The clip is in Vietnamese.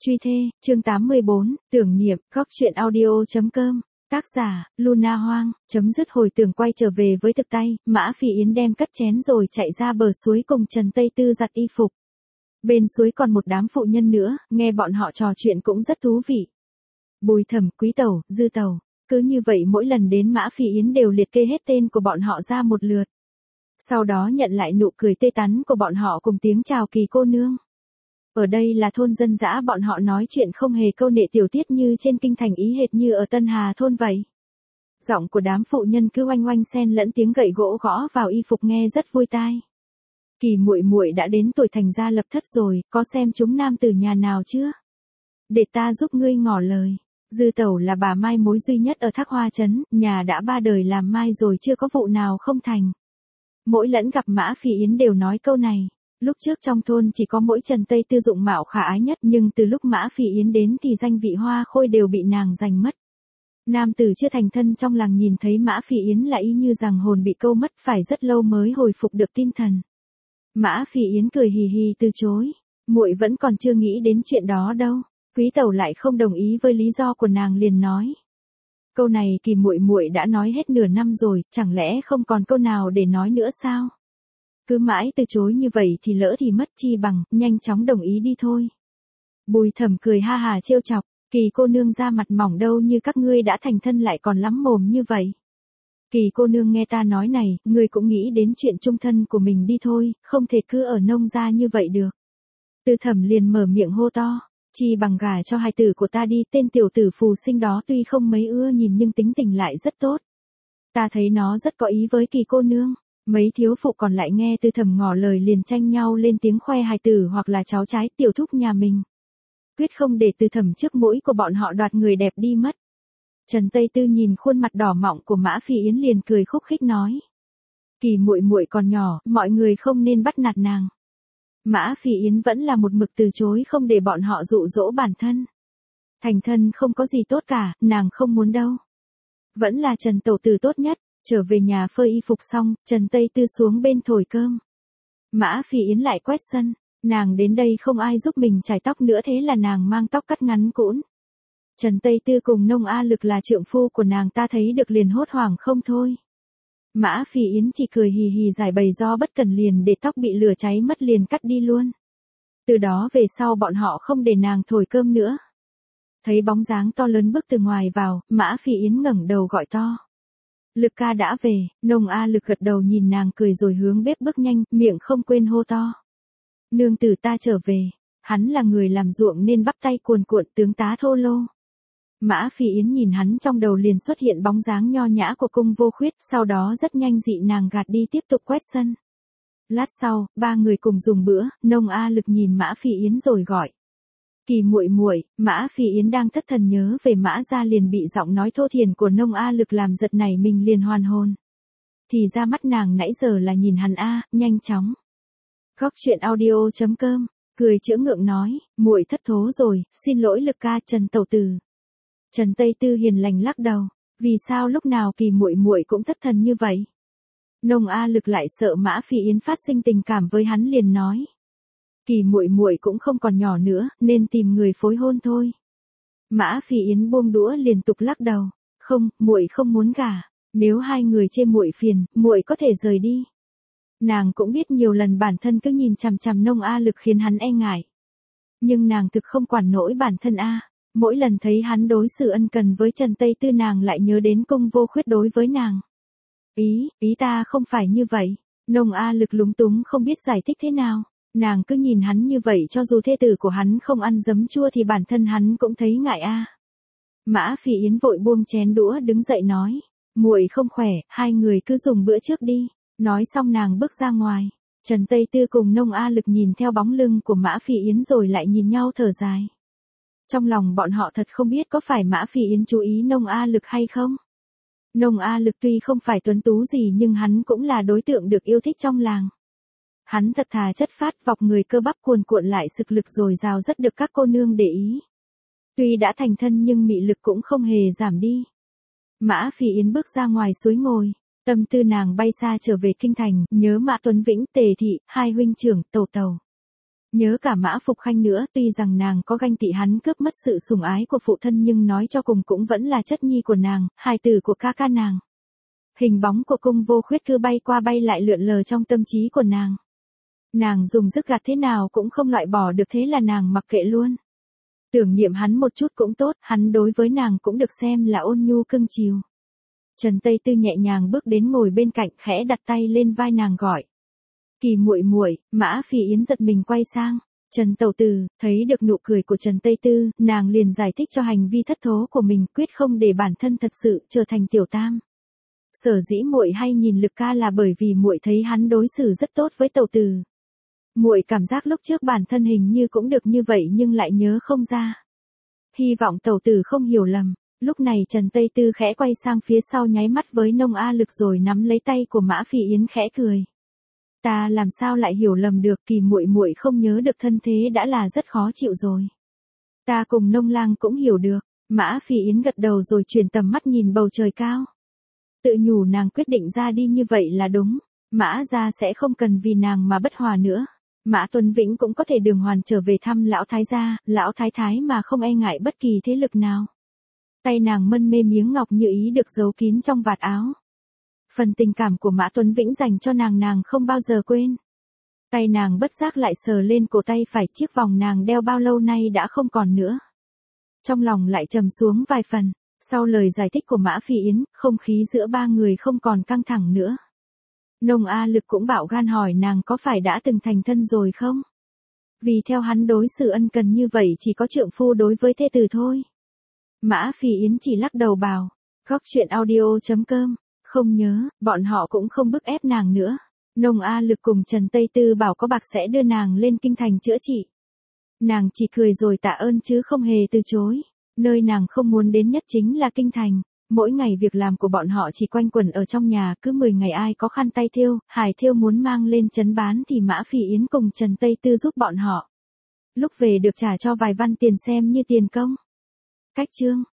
Truy thê, chương 84, tưởng niệm, góc truyện audio.com, tác giả, Luna Hoang, chấm dứt hồi tưởng quay trở về với thực tay, Mã Phi Yến đem cất chén rồi chạy ra bờ suối cùng Trần Tây Tư giặt y phục. Bên suối còn một đám phụ nhân nữa, nghe bọn họ trò chuyện cũng rất thú vị. Bùi Thẩm, Quý Tẩu, Dư Tẩu, cứ như vậy mỗi lần đến Mã Phi Yến đều liệt kê hết tên của bọn họ ra một lượt. Sau đó nhận lại nụ cười tê tắn của bọn họ cùng tiếng chào Kỳ cô nương. Ở đây là thôn dân dã, bọn họ nói chuyện không hề câu nệ tiểu tiết như trên kinh thành, ý hệt như ở Tân Hà thôn vậy. Giọng của đám phụ nhân cứ oanh oanh xen lẫn tiếng gậy gỗ gõ vào y phục nghe rất vui tai. Kỳ muội muội đã đến tuổi thành gia lập thất rồi, có xem chúng nam tử nhà nào chưa? Để ta giúp ngươi ngỏ lời. Dư Tẩu là bà mai mối duy nhất ở Thác Hoa trấn, nhà đã 3 đời làm mai rồi chưa có vụ nào không thành. Mỗi lần gặp Mã Phi Yến đều nói câu này. Lúc trước trong thôn chỉ có mỗi Trần Tây Tư dụng mạo khả ái nhất, nhưng từ lúc Mã Phi Yến đến thì danh vị hoa khôi đều bị nàng giành mất. Nam tử chưa thành thân trong làng nhìn thấy Mã Phi Yến là y như rằng hồn bị câu mất, phải rất lâu mới hồi phục được tinh thần. Mã Phi Yến cười hì hì từ chối, muội vẫn còn chưa nghĩ đến chuyện đó đâu. Quý Tẩu lại không đồng ý với lý do của nàng, liền nói: câu này Kỳ muội muội đã nói hết nửa năm rồi, chẳng lẽ không còn câu nào để nói nữa sao? Cứ mãi từ chối như vậy thì lỡ thì mất, chi bằng nhanh chóng đồng ý đi thôi. Bùi Thẩm cười ha hà trêu chọc: Kỳ cô nương da mặt mỏng đâu như các ngươi đã thành thân lại còn lắm mồm như vậy. Kỳ cô nương nghe ta nói này, ngươi cũng nghĩ đến chuyện chung thân của mình đi thôi, không thể cứ ở nông gia như vậy được. Tư Thẩm liền mở miệng hô to: chi bằng gả cho hài tử của ta đi, tên tiểu tử phù sinh đó tuy không mấy ưa nhìn nhưng tính tình lại rất tốt. Ta thấy nó rất có ý với Kỳ cô nương. Mấy thiếu phụ còn lại nghe Tư Thẩm ngỏ lời liền tranh nhau lên tiếng khoe hài tử hoặc là cháu trái tiểu thúc nhà mình. Quyết không để Tư Thẩm trước mũi của bọn họ đoạt người đẹp đi mất. Trần Tây Tư nhìn khuôn mặt đỏ mọng của Mã Phi Yến liền cười khúc khích nói: Kỳ muội muội còn nhỏ, mọi người không nên bắt nạt nàng. Mã Phi Yến vẫn là một mực từ chối không để bọn họ dụ dỗ bản thân. Thành thân không có gì tốt cả, nàng không muốn đâu. Vẫn là Trần tẩu tử tốt nhất. Trở về nhà phơi y phục xong, Trần Tây Tư xuống bên thổi cơm. Mã Phi Yến lại quét sân, nàng đến đây không ai giúp mình chải tóc nữa, thế là nàng mang tóc cắt ngắn cũn. Trần Tây Tư cùng Nông A Lực là trượng phu của nàng ta thấy được liền hốt hoảng không thôi. Mã Phi Yến chỉ cười hì hì giải bày do bất cẩn liền để tóc bị lửa cháy mất liền cắt đi luôn. Từ đó về sau bọn họ không để nàng thổi cơm nữa. Thấy bóng dáng to lớn bước từ ngoài vào, Mã Phi Yến ngẩng đầu gọi to: Lực ca đã về. Nông A Lực gật đầu nhìn nàng cười rồi hướng bếp bước nhanh, miệng không quên hô to: nương tử ta trở về. Hắn là người làm ruộng nên bắp tay cuồn cuộn, tướng tá thô lô. Mã Phi Yến nhìn hắn trong đầu liền xuất hiện bóng dáng nho nhã của Cung Vô Khuyết, sau đó rất nhanh dị nàng gạt đi tiếp tục quét sân. Lát sau, ba người cùng dùng bữa, Nông A Lực nhìn Mã Phi Yến rồi gọi: Kỳ muội muội. Mã Phi Yến đang thất thần nhớ về Mã gia liền bị giọng nói thô thiển của Nông A Lực làm giật nảy mình liền hoàn hồn. Thì ra mắt nàng nãy giờ là nhìn hắn nhanh chóng. Góc truyện audio.com, cười chữa ngượng nói: muội thất thố rồi, xin lỗi Lực ca, Trần tẩu tử. Trần Tây Tư hiền lành lắc đầu: vì sao lúc nào Kỳ muội muội cũng thất thần như vậy? Nông A Lực lại sợ Mã Phi Yến phát sinh tình cảm với hắn liền nói: Kỳ muội muội cũng không còn nhỏ nữa, nên tìm người phối hôn thôi. Mã Phi Yến buông đũa liên tục lắc đầu: không, muội không muốn gả. Nếu hai người chê muội phiền, muội có thể rời đi. Nàng cũng biết nhiều lần bản thân cứ nhìn chằm chằm Nông A Lực khiến hắn e ngại. Nhưng nàng thực không quản nổi bản thân mỗi lần thấy hắn đối xử ân cần với Trần Tây Tư nàng lại nhớ đến Cung Vô Khuyết đối với nàng. Ý ta không phải như vậy. Nông A Lực lúng túng không biết giải thích thế nào. Nàng cứ nhìn hắn như vậy, cho dù thê tử của hắn không ăn giấm chua thì bản thân hắn cũng thấy ngại Mã Phi Yến vội buông chén đũa đứng dậy nói: muội không khỏe, hai người cứ dùng bữa trước đi. Nói xong nàng bước ra ngoài. Trần Tây Tư cùng Nông A Lực nhìn theo bóng lưng của Mã Phi Yến rồi lại nhìn nhau thở dài. Trong lòng bọn họ thật không biết có phải Mã Phi Yến chú ý Nông A Lực hay không. Nông A Lực tuy không phải tuấn tú gì nhưng hắn cũng là đối tượng được yêu thích trong làng. Hắn thật thà chất phác, vọc người cơ bắp cuồn cuộn lại sực lực dồi dào rất được các cô nương để ý. Tuy đã thành thân nhưng mị lực cũng không hề giảm đi. Mã Phi Yến bước ra ngoài suối ngồi, tâm tư nàng bay xa trở về kinh thành, nhớ Mã Tuấn Vĩnh, Tề Thị, hai huynh trưởng, Tẩu Tẩu. Nhớ cả Mã Phục Khanh nữa, tuy rằng nàng có ganh tị hắn cướp mất sự sủng ái của phụ thân nhưng nói cho cùng cũng vẫn là chất nhi của nàng, hài tử của ca ca nàng. Hình bóng của Cung Vô Khuyết cứ bay qua bay lại lượn lờ trong tâm trí của nàng. Nàng dùng dứt gạt thế nào cũng không loại bỏ được, thế là nàng mặc kệ luôn. Tưởng niệm hắn một chút cũng tốt, hắn đối với nàng cũng được xem là ôn nhu cưng chiều. Trần Tây Tư nhẹ nhàng bước đến ngồi bên cạnh, khẽ đặt tay lên vai nàng gọi. Kỳ muội muội. Mã Phi Yến giật mình quay sang. Trần tẩu tử, thấy được nụ cười của Trần Tây Tư, nàng liền giải thích cho hành vi thất thố của mình, quyết không để bản thân thật sự trở thành tiểu tam. Sở dĩ muội hay nhìn Lực ca là bởi vì muội thấy hắn đối xử rất tốt với tẩu tử. Muội cảm giác lúc trước bản thân hình như cũng được như vậy nhưng lại nhớ không ra. Hy vọng tẩu tử không hiểu lầm. Lúc này Trần Tây Tư khẽ quay sang phía sau nháy mắt với Nông A Lực rồi nắm lấy tay của Mã Phi Yến khẽ cười. Ta làm sao lại hiểu lầm được, Kỳ muội muội không nhớ được thân thế đã là rất khó chịu rồi. Ta cùng Nông lang cũng hiểu được. Mã Phi Yến gật đầu rồi chuyển tầm mắt nhìn bầu trời cao. Tự nhủ nàng quyết định ra đi như vậy là đúng. Mã gia sẽ không cần vì nàng mà bất hòa nữa. Mã Tuấn Vĩnh cũng có thể đường hoàn trở về thăm lão thái gia, lão thái thái mà không e ngại bất kỳ thế lực nào. Tay nàng mân mê miếng ngọc như ý được giấu kín trong vạt áo. Phần tình cảm của Mã Tuấn Vĩnh dành cho nàng không bao giờ quên. Tay nàng bất giác lại sờ lên cổ tay phải, chiếc vòng nàng đeo bao lâu nay đã không còn nữa. Trong lòng lại trầm xuống vài phần, sau lời giải thích của Mã Phi Yến, không khí giữa ba người không còn căng thẳng nữa. Nông A Lực cũng bạo gan hỏi nàng có phải đã từng thành thân rồi không? Vì theo hắn đối xử ân cần như vậy chỉ có trượng phu đối với thê tử thôi. Mã Phi Yến chỉ lắc đầu bảo, Góc Truyện Audio.com, không nhớ, bọn họ cũng không bức ép nàng nữa. Nông A Lực cùng Trần Tây Tư bảo có bạc sẽ đưa nàng lên kinh thành chữa trị. Nàng chỉ cười rồi tạ ơn chứ không hề từ chối. Nơi nàng không muốn đến nhất chính là kinh thành. Mỗi ngày việc làm của bọn họ chỉ quanh quẩn ở trong nhà, cứ 10 ngày ai có khăn tay thêu, hài thêu muốn mang lên trấn bán thì Mã Phi Yến cùng Trần Tây Tư giúp bọn họ. Lúc về được trả cho vài văn tiền xem như tiền công. Cách chương